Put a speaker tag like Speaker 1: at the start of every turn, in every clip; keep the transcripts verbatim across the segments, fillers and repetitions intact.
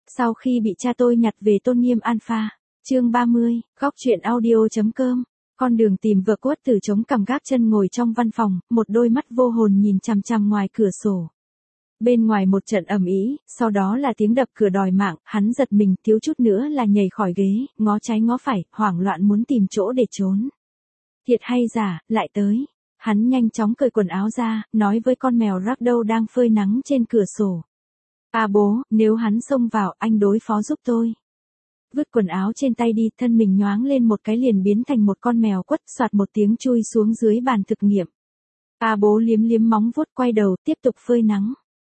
Speaker 1: Sau khi bị cha tôi nhặt về tôn nghiêm alpha. Chương ba mươi, góc truyện audio.com. Con đường tìm vợ Quất Tử chống cằm gác chân ngồi trong văn phòng, một đôi mắt vô hồn nhìn chằm chằm ngoài cửa sổ. Bên ngoài một trận ầm ĩ, sau đó là tiếng đập cửa đòi mạng, hắn giật mình, thiếu chút nữa là nhảy khỏi ghế, ngó trái ngó phải, hoảng loạn muốn tìm chỗ để trốn. Thiệt hay giả, lại tới. Hắn nhanh chóng cởi quần áo ra, nói với con mèo Ragdoll đang phơi nắng trên cửa sổ. À bố, nếu hắn xông vào, anh đối phó giúp tôi. Vứt quần áo trên tay đi, thân mình nhoáng lên một cái liền biến thành một con mèo quất, soạt một tiếng chui xuống dưới bàn thực nghiệm. À bố liếm liếm móng vuốt quay đầu, tiếp tục phơi nắng.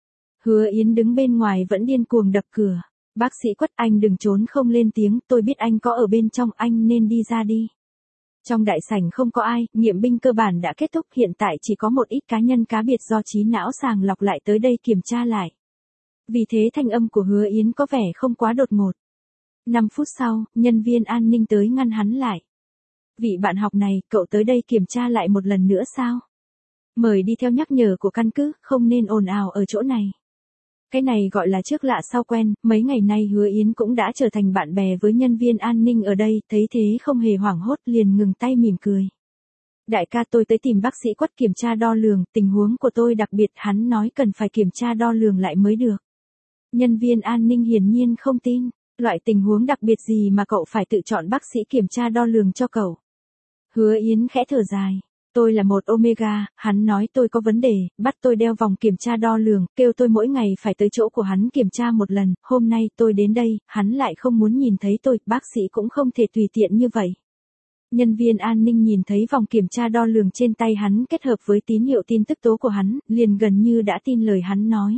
Speaker 1: Hứa Yến đứng bên ngoài vẫn điên cuồng đập cửa. Bác sĩ Quất, anh đừng trốn không lên tiếng, tôi biết anh có ở bên trong, anh nên đi ra đi. Trong đại sảnh không có ai, nghiệm binh cơ bản đã kết thúc, hiện tại chỉ có một ít cá nhân cá biệt do trí não sàng lọc lại tới đây kiểm tra lại. Vì thế thanh âm của Hứa Yến có vẻ không quá đột ngột. năm phút sau, nhân viên an ninh tới ngăn hắn lại. Vị bạn học này, cậu tới đây kiểm tra lại một lần nữa sao? Mời đi theo nhắc nhở của căn cứ, không nên ồn ào ở chỗ này. Cái này gọi là trước lạ sau quen, mấy ngày nay Hứa Yến cũng đã trở thành bạn bè với nhân viên an ninh ở đây, thấy thế không hề hoảng hốt liền ngừng tay mỉm cười. Đại ca, tôi tới tìm bác sĩ Quất kiểm tra đo lường, tình huống của tôi đặc biệt, hắn nói cần phải kiểm tra đo lường lại mới được. Nhân viên an ninh hiển nhiên không tin, loại tình huống đặc biệt gì mà cậu phải tự chọn bác sĩ kiểm tra đo lường cho cậu. Hứa Yến khẽ thở dài. Tôi là một Omega, hắn nói tôi có vấn đề, bắt tôi đeo vòng kiểm tra đo lường, kêu tôi mỗi ngày phải tới chỗ của hắn kiểm tra một lần, hôm nay tôi đến đây, hắn lại không muốn nhìn thấy tôi, bác sĩ cũng không thể tùy tiện như vậy. Nhân viên an ninh nhìn thấy vòng kiểm tra đo lường trên tay hắn kết hợp với tín hiệu tin tức tố của hắn, liền gần như đã tin lời hắn nói.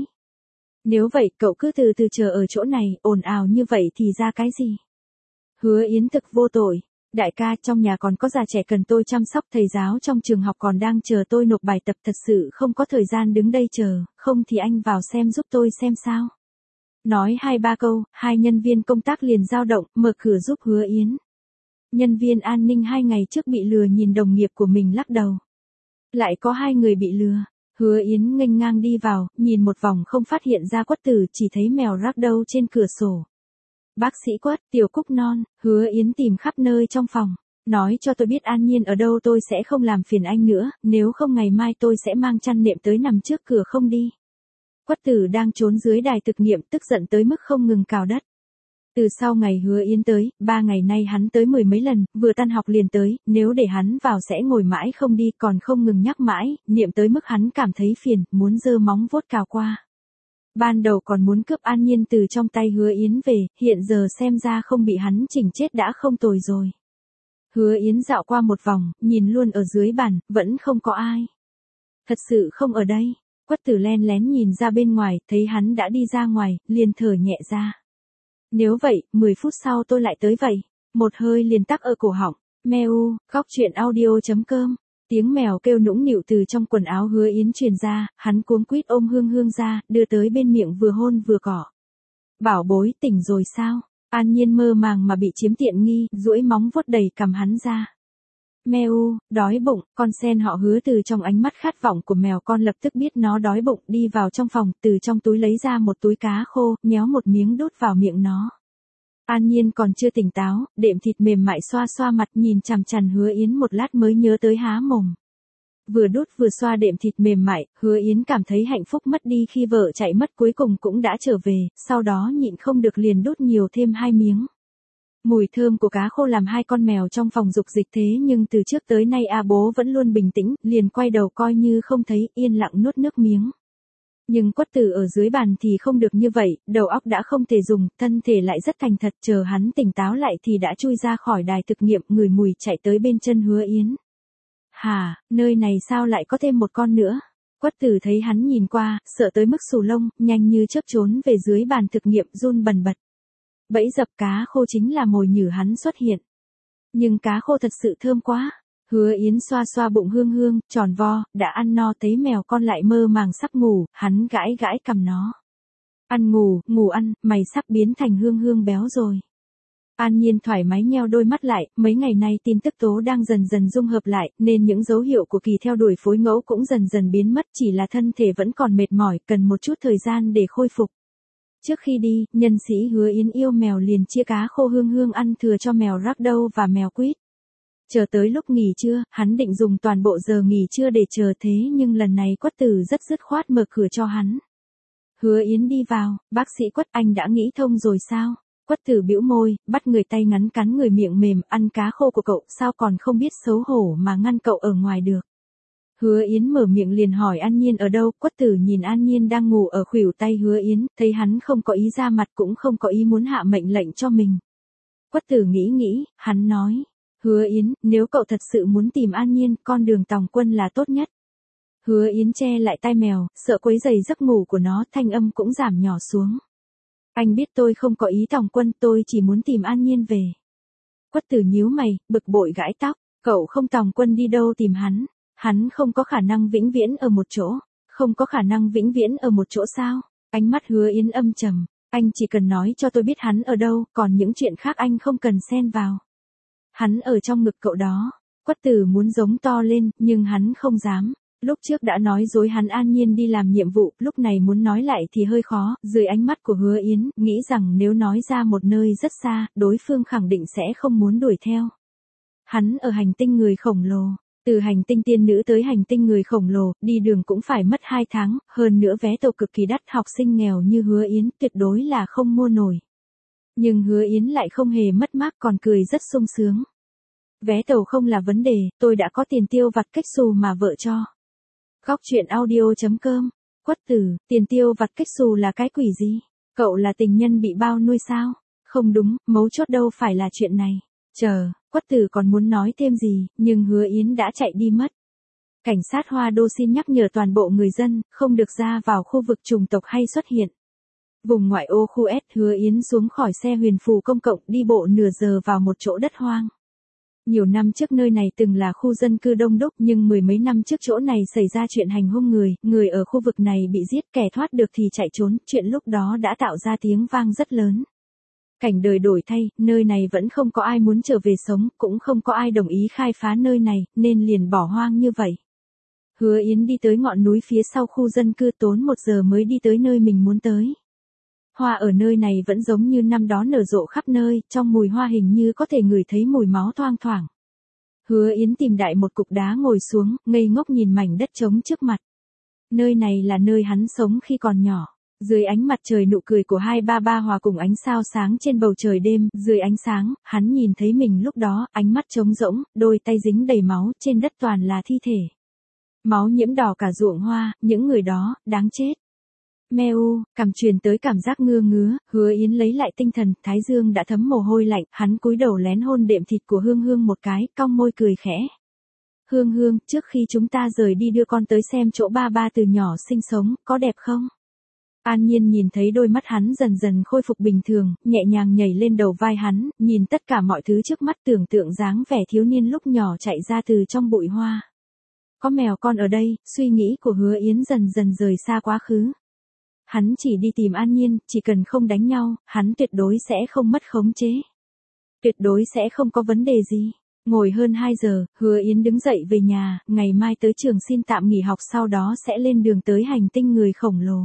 Speaker 1: Nếu vậy, cậu cứ từ từ chờ ở chỗ này, ồn ào như vậy thì ra cái gì? Hứa Yến thực vô tội. Đại ca, trong nhà còn có già trẻ cần tôi chăm sóc, thầy giáo trong trường học còn đang chờ tôi nộp bài tập, thật sự không có thời gian đứng đây chờ, không thì anh vào xem giúp tôi xem sao. Nói hai ba câu, hai nhân viên công tác liền dao động, mở cửa giúp Hứa Yến. Nhân viên an ninh hai ngày trước bị lừa nhìn đồng nghiệp của mình lắc đầu. Lại có hai người bị lừa. Hứa Yến nghênh ngang đi vào, nhìn một vòng không phát hiện ra Quất Tử, chỉ thấy mèo Ragdoll trên cửa sổ. Bác sĩ Quất, tiểu cúc non, Hứa Yến tìm khắp nơi trong phòng. Nói cho tôi biết An Nhiên ở đâu, tôi sẽ không làm phiền anh nữa, nếu không ngày mai tôi sẽ mang chăn nệm tới nằm trước cửa không đi. Quất Tử đang trốn dưới đài thực nghiệm, tức giận tới mức không ngừng cào đất. Từ sau ngày Hứa Yến tới, ba ngày nay hắn tới mười mấy lần, vừa tan học liền tới, nếu để hắn vào sẽ ngồi mãi không đi, còn không ngừng nhắc mãi, niệm tới mức hắn cảm thấy phiền, muốn giơ móng vuốt cào qua. Ban đầu còn muốn cướp An Nhiên từ trong tay Hứa Yến về, hiện giờ xem ra không bị hắn chỉnh chết đã không tồi rồi. Hứa Yến dạo qua một vòng, nhìn luôn ở dưới bàn, vẫn không có ai. Thật sự không ở đây. Quất Tử len lén nhìn ra bên ngoài, thấy hắn đã đi ra ngoài, liền thở nhẹ ra. Nếu vậy, mười phút sau tôi lại tới vậy. Một hơi liền tắc ở cổ họng. Meo, góc truyện audio.com. Tiếng mèo kêu nũng nịu từ trong quần áo Hứa Yến truyền ra, hắn cuống quýt ôm Hương Hương ra, đưa tới bên miệng vừa hôn vừa cỏ. Bảo bối, tỉnh rồi sao? An Nhiên mơ màng mà bị chiếm tiện nghi, duỗi móng vuốt đầy cằm hắn ra. Meo, đói bụng, con sen họ Hứa từ trong ánh mắt khát vọng của mèo con lập tức biết nó đói bụng, đi vào trong phòng, từ trong túi lấy ra một túi cá khô, nhéo một miếng đút vào miệng nó. An Nhiên còn chưa tỉnh táo, đệm thịt mềm mại xoa xoa mặt nhìn chằm chằm Hứa Yến một lát mới nhớ tới há mồm. Vừa đút vừa xoa đệm thịt mềm mại, Hứa Yến cảm thấy hạnh phúc mất đi khi vợ chạy mất cuối cùng cũng đã trở về, sau đó nhịn không được liền đút nhiều thêm hai miếng. Mùi thơm của cá khô làm hai con mèo trong phòng dục dịch thế nhưng từ trước tới nay A bố vẫn luôn bình tĩnh, liền quay đầu coi như không thấy, yên lặng nuốt nước miếng. Nhưng Quất Tử ở dưới bàn thì không được như vậy, đầu óc đã không thể dùng, thân thể lại rất thành thật, chờ hắn tỉnh táo lại thì đã chui ra khỏi đài thực nghiệm, ngửi mùi chạy tới bên chân Hứa Yến. Hà, nơi này sao lại có thêm một con nữa? Quất Tử thấy hắn nhìn qua, sợ tới mức xù lông, nhanh như chớp trốn về dưới bàn thực nghiệm run bần bật. Bẫy dập cá khô chính là mồi nhử hắn xuất hiện. Nhưng cá khô thật sự thơm quá. Hứa Yến xoa xoa bụng Hương Hương, tròn vo, đã ăn no thấy mèo con lại mơ màng sắp ngủ, hắn gãi gãi cằm nó. Ăn ngủ, ngủ ăn, mày sắp biến thành Hương Hương béo rồi. An Nhiên thoải mái nheo đôi mắt lại, mấy ngày nay tin tức tố đang dần dần dung hợp lại, nên những dấu hiệu của kỳ theo đuổi phối ngẫu cũng dần dần biến mất, chỉ là thân thể vẫn còn mệt mỏi, cần một chút thời gian để khôi phục. Trước khi đi, nhân sĩ Hứa Yến yêu mèo liền chia cá khô hương hương ăn thừa cho mèo Ragdoll và mèo Quýt. Chờ tới lúc nghỉ trưa, hắn định dùng toàn bộ giờ nghỉ trưa để chờ thế nhưng lần này Quất Tử rất dứt khoát mở cửa cho hắn. Hứa Yến đi vào, bác sĩ Quất, anh đã nghĩ thông rồi sao? Quất Tử bĩu môi, bắt người tay ngắn cắn người miệng mềm, ăn cá khô của cậu, sao còn không biết xấu hổ mà ngăn cậu ở ngoài được. Hứa Yến mở miệng liền hỏi An Nhiên ở đâu, Quất Tử nhìn An Nhiên đang ngủ ở khuỷu tay Hứa Yến, thấy hắn không có ý ra mặt cũng không có ý muốn hạ mệnh lệnh cho mình. Quất Tử nghĩ nghĩ, hắn nói, Hứa Yến, nếu cậu thật sự muốn tìm An Nhiên, con đường Tòng Quân là tốt nhất. Hứa Yến che lại tai mèo, sợ quấy rầy giấc ngủ của nó, thanh âm cũng giảm nhỏ xuống. Anh biết tôi không có ý Tòng Quân, tôi chỉ muốn tìm An Nhiên về. Quất Tử nhíu mày, bực bội gãi tóc, cậu không Tòng Quân đi đâu tìm hắn, hắn không có khả năng vĩnh viễn ở một chỗ, không có khả năng vĩnh viễn ở một chỗ sao? Ánh mắt Hứa Yến âm trầm, anh chỉ cần nói cho tôi biết hắn ở đâu, còn những chuyện khác anh không cần xen vào. Hắn ở trong ngực cậu đó. Quất Tử muốn giống to lên, nhưng hắn không dám. Lúc trước đã nói dối hắn An Nhiên đi làm nhiệm vụ, lúc này muốn nói lại thì hơi khó, dưới ánh mắt của Hứa Yến, nghĩ rằng nếu nói ra một nơi rất xa, đối phương khẳng định sẽ không muốn đuổi theo. Hắn ở hành tinh người khổng lồ, từ hành tinh tiên nữ tới hành tinh người khổng lồ, đi đường cũng phải mất hai tháng, hơn nữa vé tàu cực kỳ đắt, học sinh nghèo như Hứa Yến tuyệt đối là không mua nổi. Nhưng Hứa Yến lại không hề mất mát còn cười rất sung sướng. Vé tàu không là vấn đề, tôi đã có tiền tiêu vặt cách xù mà vợ cho. Góc truyện audio chấm com. Quất Tử, tiền tiêu vặt cách xù là cái quỷ gì? Cậu là tình nhân bị bao nuôi sao? Không đúng, mấu chốt đâu phải là chuyện này. Chờ, Quất Tử còn muốn nói thêm gì, nhưng Hứa Yến đã chạy đi mất. Cảnh sát Hoa Đô xin nhắc nhở toàn bộ người dân, không được ra vào khu vực chủng tộc hay xuất hiện. Vùng ngoại ô khu S, Hứa Yến xuống khỏi xe huyền phù công cộng đi bộ nửa giờ vào một chỗ đất hoang. Nhiều năm trước nơi này từng là khu dân cư đông đúc nhưng mười mấy năm trước chỗ này xảy ra chuyện hành hung người, người ở khu vực này bị giết, kẻ thoát được thì chạy trốn, chuyện lúc đó đã tạo ra tiếng vang rất lớn. Cảnh đời đổi thay, nơi này vẫn không có ai muốn trở về sống, cũng không có ai đồng ý khai phá nơi này, nên liền bỏ hoang như vậy. Hứa Yến đi tới ngọn núi phía sau khu dân cư tốn một giờ mới đi tới nơi mình muốn tới. Hoa ở nơi này vẫn giống như năm đó nở rộ khắp nơi, trong mùi hoa hình như có thể ngửi thấy mùi máu thoang thoảng. Hứa Yến tìm đại một cục đá ngồi xuống, ngây ngốc nhìn mảnh đất trống trước mặt. Nơi này là nơi hắn sống khi còn nhỏ. Dưới ánh mặt trời nụ cười của hai ba ba hòa cùng ánh sao sáng trên bầu trời đêm, dưới ánh sáng, hắn nhìn thấy mình lúc đó, ánh mắt trống rỗng, đôi tay dính đầy máu, trên đất toàn là thi thể. Máu nhiễm đỏ cả ruộng hoa, những người đó, đáng chết. Meo, cảm truyền tới cảm giác ngưa ngứa, Hứa Yến lấy lại tinh thần, thái dương đã thấm mồ hôi lạnh, hắn cúi đầu lén hôn đệm thịt của Hương Hương một cái, cong môi cười khẽ. Hương Hương, trước khi chúng ta rời đi đưa con tới xem chỗ ba ba từ nhỏ sinh sống, có đẹp không? An Nhiên nhìn thấy đôi mắt hắn dần dần khôi phục bình thường, nhẹ nhàng nhảy lên đầu vai hắn, nhìn tất cả mọi thứ trước mắt tưởng tượng dáng vẻ thiếu niên lúc nhỏ chạy ra từ trong bụi hoa. Có mèo con ở đây, suy nghĩ của Hứa Yến dần dần rời xa quá khứ. Hắn chỉ đi tìm An Nhiên, chỉ cần không đánh nhau, hắn tuyệt đối sẽ không mất khống chế. Tuyệt đối sẽ không có vấn đề gì. Ngồi hơn hai giờ, Hứa Yến đứng dậy về nhà, ngày mai tới trường xin tạm nghỉ học sau đó sẽ lên đường tới hành tinh người khổng lồ.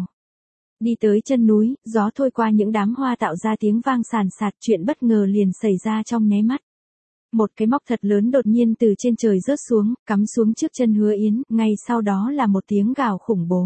Speaker 1: Đi tới chân núi, gió thôi qua những đám hoa tạo ra tiếng vang sàn sạt, chuyện bất ngờ liền xảy ra trong nháy mắt. Một cái móc thật lớn đột nhiên từ trên trời rớt xuống, cắm xuống trước chân Hứa Yến, ngay sau đó là một tiếng gào khủng bố.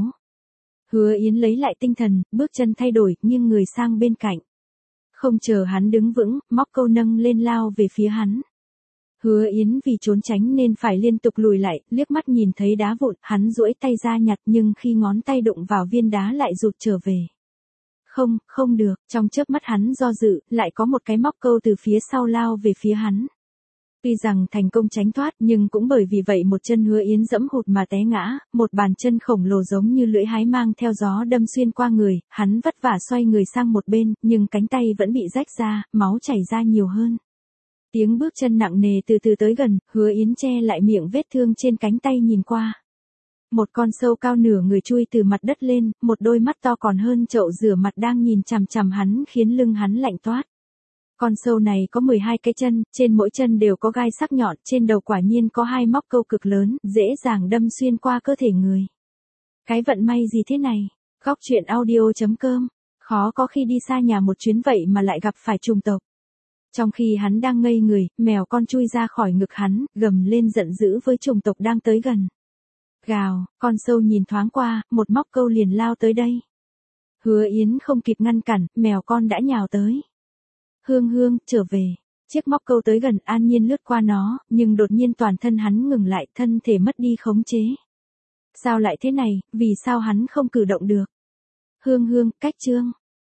Speaker 1: Hứa Yến lấy lại tinh thần, bước chân thay đổi, nghiêng người sang bên cạnh. Không chờ hắn đứng vững, móc câu nâng lên lao về phía hắn. Hứa Yến vì trốn tránh nên phải liên tục lùi lại, liếc mắt nhìn thấy đá vụn, hắn duỗi tay ra nhặt nhưng khi ngón tay đụng vào viên đá lại rụt trở về. Không, không được, trong chớp mắt hắn do dự, lại có một cái móc câu từ phía sau lao về phía hắn. Tuy rằng thành công tránh thoát nhưng cũng bởi vì vậy một chân Hứa Yến dẫm hụt mà té ngã, một bàn chân khổng lồ giống như lưỡi hái mang theo gió đâm xuyên qua người, hắn vất vả xoay người sang một bên, nhưng cánh tay vẫn bị rách ra, máu chảy ra nhiều hơn. Tiếng bước chân nặng nề từ từ tới gần, Hứa Yến che lại miệng vết thương trên cánh tay nhìn qua. Một con sâu cao nửa người chui từ mặt đất lên, một đôi mắt to còn hơn chậu rửa mặt đang nhìn chằm chằm hắn khiến lưng hắn lạnh toát. Con sâu này có mười hai cái chân, trên mỗi chân đều có gai sắc nhọn, trên đầu quả nhiên có hai móc câu cực lớn, dễ dàng đâm xuyên qua cơ thể người. Cái vận may gì thế này? Góc truyện audio chấm com Khó có khi đi xa nhà một chuyến vậy mà lại gặp phải trùng tộc. Trong khi hắn đang ngây người, mèo con chui ra khỏi ngực hắn, gầm lên giận dữ với trùng tộc đang tới gần. Gào, con sâu nhìn thoáng qua, một móc câu liền lao tới đây. Hứa Yến không kịp ngăn cản, mèo con đã nhào tới. Hương Hương, trở về. Chiếc móc câu tới gần, an nhiên lướt qua nó, nhưng đột nhiên toàn thân hắn ngừng lại, thân thể mất đi khống chế. Sao lại thế này, vì sao hắn không cử động được? Hương Hương, cách Trương.